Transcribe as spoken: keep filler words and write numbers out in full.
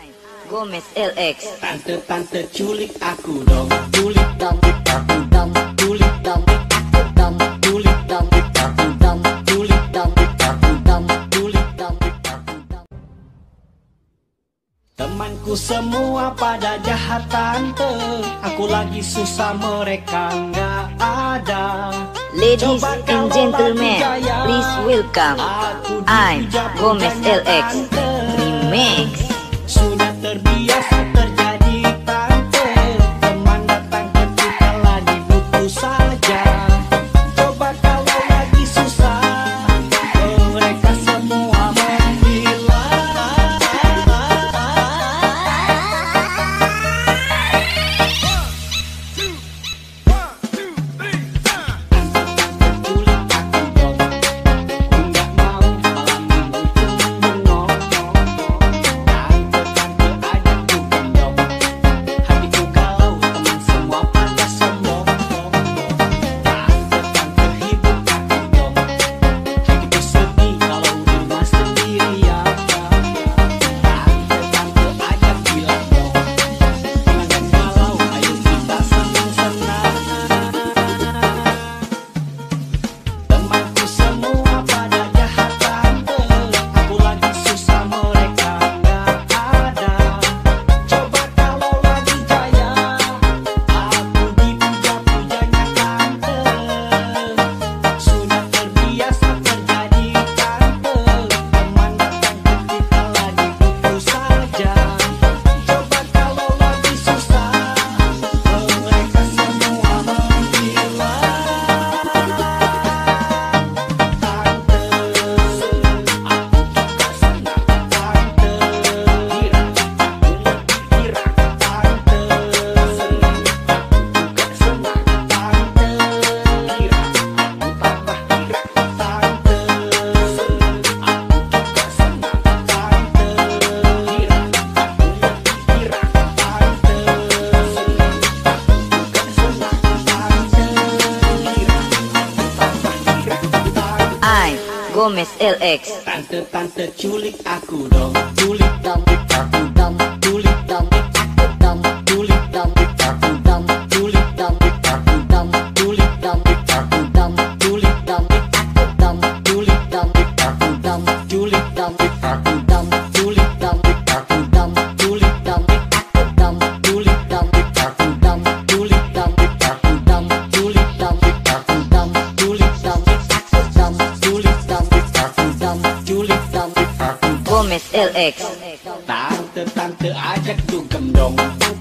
Gomez L X. Tante-tante culik aku dong, culik dong, aku dong, culik dong, aku dong, culik dong, aku dong, culik dong, aku dong, culik dong, aku dong. Temanku semua pada jahat tante, aku lagi susah mereka nggak ada. Ladies and gentlemen, please welcome I'm Gomez L X Remix. Sudah terbiasa terjadi tante, teman datang ketika lagi butuh saja. Coba kalau lagi susah, mereka semua menghilang. Gomez L X. Tante-tante culik aku dong, culik dong, aku dong, culik dong, aku dong, culik dong, aku dong, culik dong, aku dong, culik dong, aku dong, culik dong, aku dong, culik dong, aku dong, culik dong, aku dong, culik dong, aku dong, culik dong, aku dong, culik dong, aku dong, culik dong, aku dong, culik dong, aku dong, culik dong, aku dong, culik dong. Gomez L X. Tante-tante ajak dugem dong.